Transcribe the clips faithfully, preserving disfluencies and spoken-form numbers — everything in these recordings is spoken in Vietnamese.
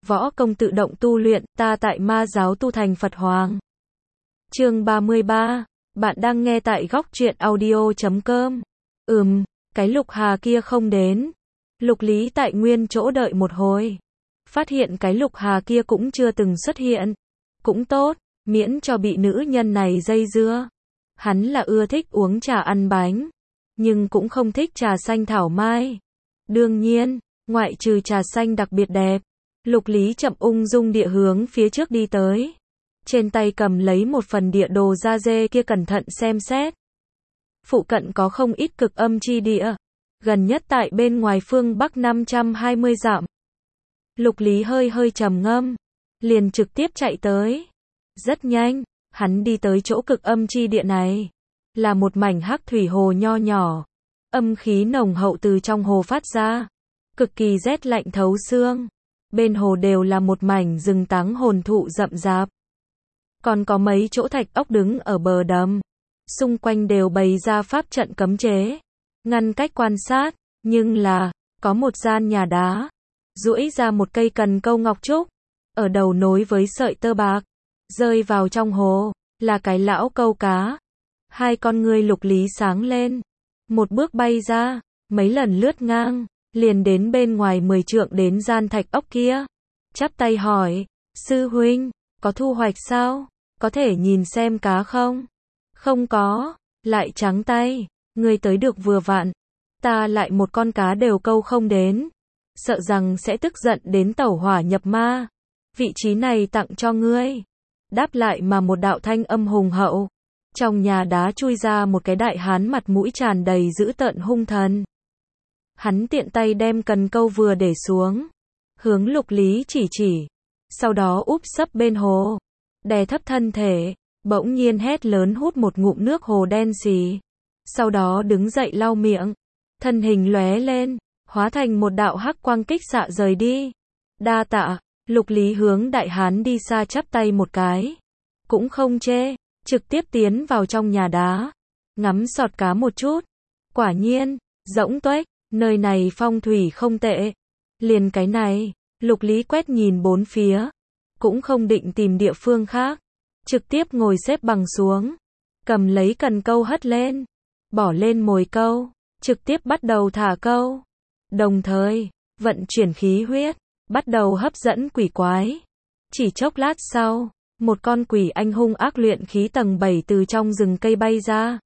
võ công tự động tu luyện, ta tại ma giáo tu thành Phật Hoàng. Chương ba mươi ba, bạn đang nghe tại góc truyện audio chấm com. Ừm, cái Lục Hà kia không đến. Lục Lý tại nguyên chỗ đợi một hồi. Phát hiện cái Lục Hà kia cũng chưa từng xuất hiện. Cũng tốt, miễn cho bị nữ nhân này dây dưa. Hắn là ưa thích uống trà ăn bánh, nhưng cũng không thích trà xanh thảo mai. Đương nhiên, ngoại trừ trà xanh đặc biệt đẹp, Lục Lý chậm ung dung địa hướng phía trước đi tới. Trên tay cầm lấy một phần địa đồ da dê kia cẩn thận xem xét. Phụ cận có không ít cực âm chi địa, gần nhất tại bên ngoài phương Bắc năm trăm hai mươi dặm. Lục Lý hơi hơi trầm ngâm, liền trực tiếp chạy tới. Rất nhanh, hắn đi tới chỗ cực âm chi địa này. Là một mảnh hắc thủy hồ nho nhỏ. Âm khí nồng hậu từ trong hồ phát ra. Cực kỳ rét lạnh thấu xương. Bên hồ đều là một mảnh rừng táng hồn thụ rậm rạp. Còn có mấy chỗ thạch ốc đứng ở bờ đầm. Xung quanh đều bày ra pháp trận cấm chế. Ngăn cách quan sát. Nhưng là, có một gian nhà đá. Duỗi ra một cây cần câu ngọc trúc. Ở đầu nối với sợi tơ bạc. Rơi vào trong hồ. Là cái lão câu cá. Hai con ngươi Lục Lý sáng lên. Một bước bay ra. Mấy lần lướt ngang. Liền đến bên ngoài mười trượng đến gian thạch ốc kia. Chắp tay hỏi. Sư huynh, có thu hoạch sao? Có thể nhìn xem cá không? Không có. Lại trắng tay. Ngươi tới được vừa vặn. Ta lại một con cá đều câu không đến. Sợ rằng sẽ tức giận đến tẩu hỏa nhập ma. Vị trí này tặng cho ngươi. Đáp lại mà một đạo thanh âm hùng hậu. Trong nhà đá chui ra một cái đại hán mặt mũi tràn đầy dữ tợn hung thần. Hắn tiện tay đem cần câu vừa để xuống. Hướng Lục Lý chỉ chỉ. Sau đó úp sấp bên hồ. Đè thấp thân thể. Bỗng nhiên hét lớn hút một ngụm nước hồ đen xì. Sau đó đứng dậy lau miệng. Thân hình lóe lên. Hóa thành một đạo hắc quang kích xạ rời đi. Đa tạ. Lục Lý hướng đại hán đi xa chắp tay một cái. Cũng không chê. Trực tiếp tiến vào trong nhà đá. Ngắm sọt cá một chút. Quả nhiên. Rỗng tuếch. Nơi này phong thủy không tệ. Liền cái này. Lục Lý quét nhìn bốn phía. Cũng không định tìm địa phương khác. Trực tiếp ngồi xếp bằng xuống. Cầm lấy cần câu hất lên. Bỏ lên mồi câu. Trực tiếp bắt đầu thả câu. Đồng thời, vận chuyển khí huyết. Bắt đầu hấp dẫn quỷ quái. Chỉ chốc lát sau, một con quỷ anh hung ác luyện khí tầng bảy từ trong rừng cây bay ra.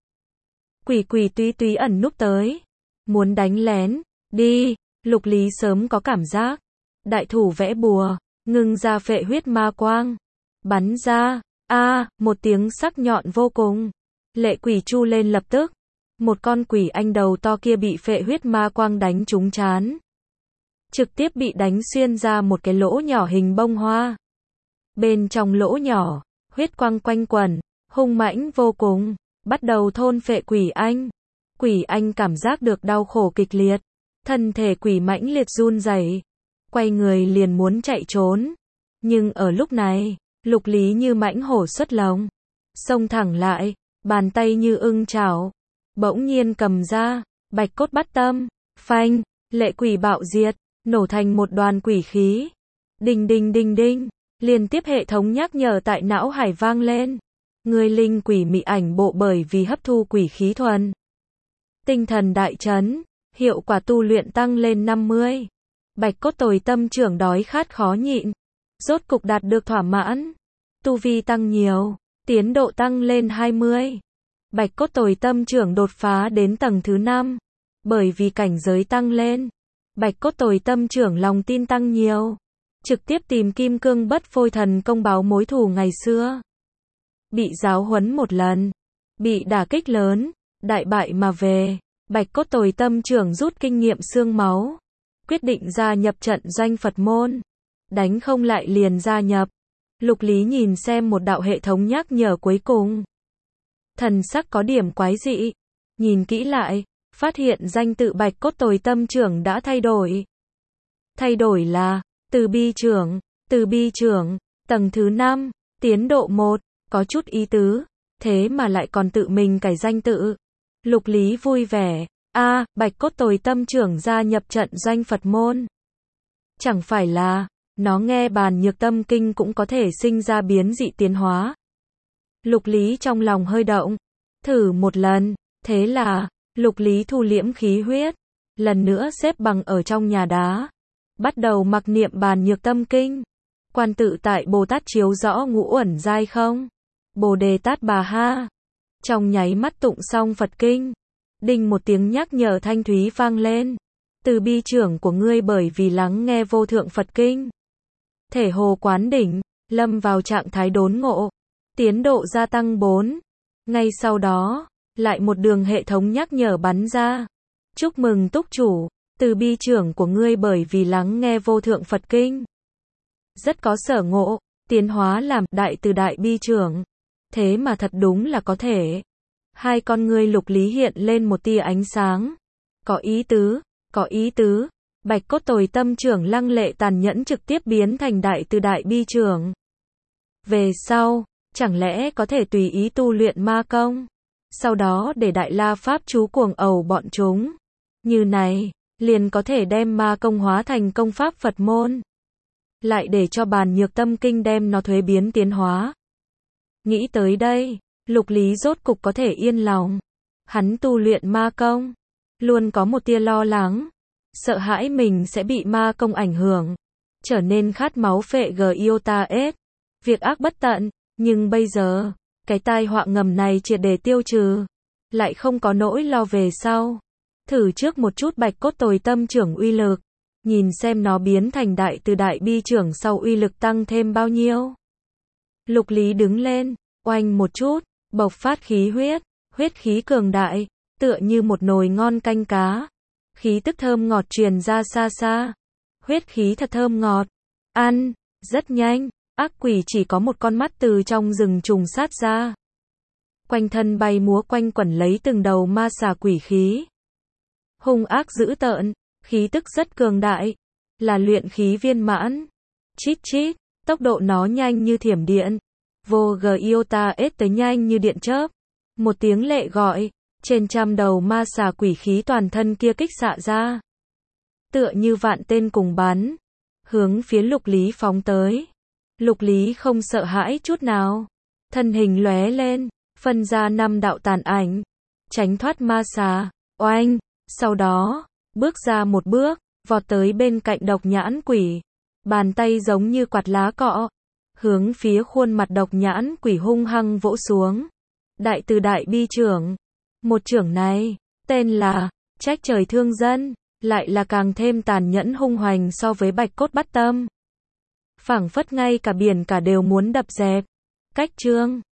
Quỷ quỷ túy túy ẩn núp tới. Muốn đánh lén. Đi. Lục Lý sớm có cảm giác. Đại thủ vẽ bùa. Ngưng ra phệ huyết ma quang. Bắn ra. A, à, một tiếng sắc nhọn vô cùng. Lệ quỷ chu lên lập tức. Một con quỷ anh đầu to kia bị phệ huyết ma quang đánh trúng trán. Trực tiếp bị đánh xuyên ra một cái lỗ nhỏ hình bông hoa. Bên trong lỗ nhỏ, huyết quang quanh quẩn, hung mãnh vô cùng, bắt đầu thôn phệ quỷ anh. Quỷ anh cảm giác được đau khổ kịch liệt, thân thể quỷ mãnh liệt run rẩy, quay người liền muốn chạy trốn. Nhưng ở lúc này, Lục Lý như mãnh hổ xuất lồng, xông thẳng lại, bàn tay như ưng chảo, bỗng nhiên cầm ra, bạch cốt bắt tâm, phanh, lệ quỷ bạo diệt, nổ thành một đoàn quỷ khí. Đinh đinh đinh đinh, liên tiếp hệ thống nhắc nhở tại não hải vang lên. Người linh quỷ mị ảnh bộ bởi vì hấp thu quỷ khí thuần. Tinh thần đại chấn, hiệu quả tu luyện tăng lên năm mươi. Bạch cốt tồi tâm trưởng đói khát khó nhịn. Rốt cục đạt được thỏa mãn. Tu vi tăng nhiều, tiến độ tăng lên hai mươi. Bạch cốt tồi tâm trưởng đột phá đến tầng thứ năm. Bởi vì cảnh giới tăng lên. Bạch cốt tồi tâm trưởng lòng tin tăng nhiều. Trực tiếp tìm kim cương bất phôi thần công báo mối thù ngày xưa. Bị giáo huấn một lần. Bị đả kích lớn. Đại bại mà về. Bạch cốt tồi tâm trưởng rút kinh nghiệm xương máu. Quyết định gia nhập trận doanh Phật môn. Đánh không lại liền gia nhập. Lục Lý nhìn xem một đạo hệ thống nhắc nhở cuối cùng. Thần sắc có điểm quái dị. Nhìn kỹ lại. Phát hiện danh tự Bạch cốt tồi tâm trưởng đã thay đổi. Thay đổi là, từ bi trưởng, từ bi trưởng, tầng thứ năm, tiến độ một, có chút ý tứ, thế mà lại còn tự mình cải danh tự. Lục Lý vui vẻ, a, à, Bạch cốt tồi tâm trưởng gia nhập trận doanh Phật môn. Chẳng phải là, nó nghe bàn nhược tâm kinh cũng có thể sinh ra biến dị tiến hóa. Lục Lý trong lòng hơi động, thử một lần, thế là, Lục Lý thu liễm khí huyết, lần nữa xếp bằng ở trong nhà đá, bắt đầu mặc niệm bàn nhược tâm kinh. Quan tự tại Bồ Tát chiếu rõ ngũ uẩn giai không? Bồ Đề Tát Bà Ha. Trong nháy mắt tụng xong Phật kinh, đinh một tiếng nhắc nhở thanh thúy vang lên. Từ bi trưởng của ngươi bởi vì lắng nghe vô thượng Phật kinh. Thể hồ quán đỉnh, lâm vào trạng thái đốn ngộ, tiến độ gia tăng bốn. Ngay sau đó, lại một đường hệ thống nhắc nhở bắn ra. Chúc mừng túc chủ, từ bi trưởng của ngươi bởi vì lắng nghe vô thượng Phật kinh. Rất có sở ngộ, tiến hóa làm đại từ đại bi trưởng. Thế mà thật đúng là có thể. Hai con ngươi Lục Lý hiện lên một tia ánh sáng. Có ý tứ, có ý tứ. Bạch cốt tồi tâm trưởng lăng lệ tàn nhẫn trực tiếp biến thành đại từ đại bi trưởng. Về sau, chẳng lẽ có thể tùy ý tu luyện ma công? Sau đó để đại la pháp chú cuồng ầu bọn chúng. Như này, liền có thể đem ma công hóa thành công pháp Phật môn. Lại để cho bàn nhược tâm kinh đem nó thuế biến tiến hóa. Nghĩ tới đây, Lục Lý rốt cục có thể yên lòng. Hắn tu luyện ma công, luôn có một tia lo lắng, sợ hãi mình sẽ bị ma công ảnh hưởng, trở nên khát máu phệ Giota S. Việc ác bất tận, nhưng bây giờ, cái tai họa ngầm này triệt để tiêu trừ, lại không có nỗi lo về sau. Thử trước một chút bạch cốt tồi tâm trưởng uy lực, nhìn xem nó biến thành đại từ đại bi trưởng sau uy lực tăng thêm bao nhiêu. Lục Lý đứng lên, oanh một chút, bộc phát khí huyết, huyết khí cường đại, tựa như một nồi ngon canh cá. Khí tức thơm ngọt truyền ra xa xa. Huyết khí thật thơm ngọt. Ăn, rất nhanh, ác quỷ chỉ có một con mắt từ trong rừng trùng sát ra. Quanh thân bay múa quanh quẩn lấy từng đầu ma xà quỷ khí. Hung ác dữ tợn, khí tức rất cường đại, là luyện khí viên mãn. Chít chít, tốc độ nó nhanh như thiểm điện. Vô Giota S tới nhanh như điện chớp. Một tiếng lệ gọi, trên trăm đầu ma xà quỷ khí toàn thân kia kích xạ ra. Tựa như vạn tên cùng bắn, hướng phía Lục Lý phóng tới. Lục Lý không sợ hãi chút nào, thân hình lóe lên, phân ra năm đạo tàn ảnh, tránh thoát ma xà, oanh, sau đó, bước ra một bước, vọt tới bên cạnh độc nhãn quỷ, bàn tay giống như quạt lá cọ, hướng phía khuôn mặt độc nhãn quỷ hung hăng vỗ xuống. Đại từ đại bi trưởng, một trưởng này, tên là, trách trời thương dân, lại là càng thêm tàn nhẫn hung hoành so với bạch cốt bắt tâm. Phảng phất ngay cả biển cả đều muốn đập dẹp. Cách chương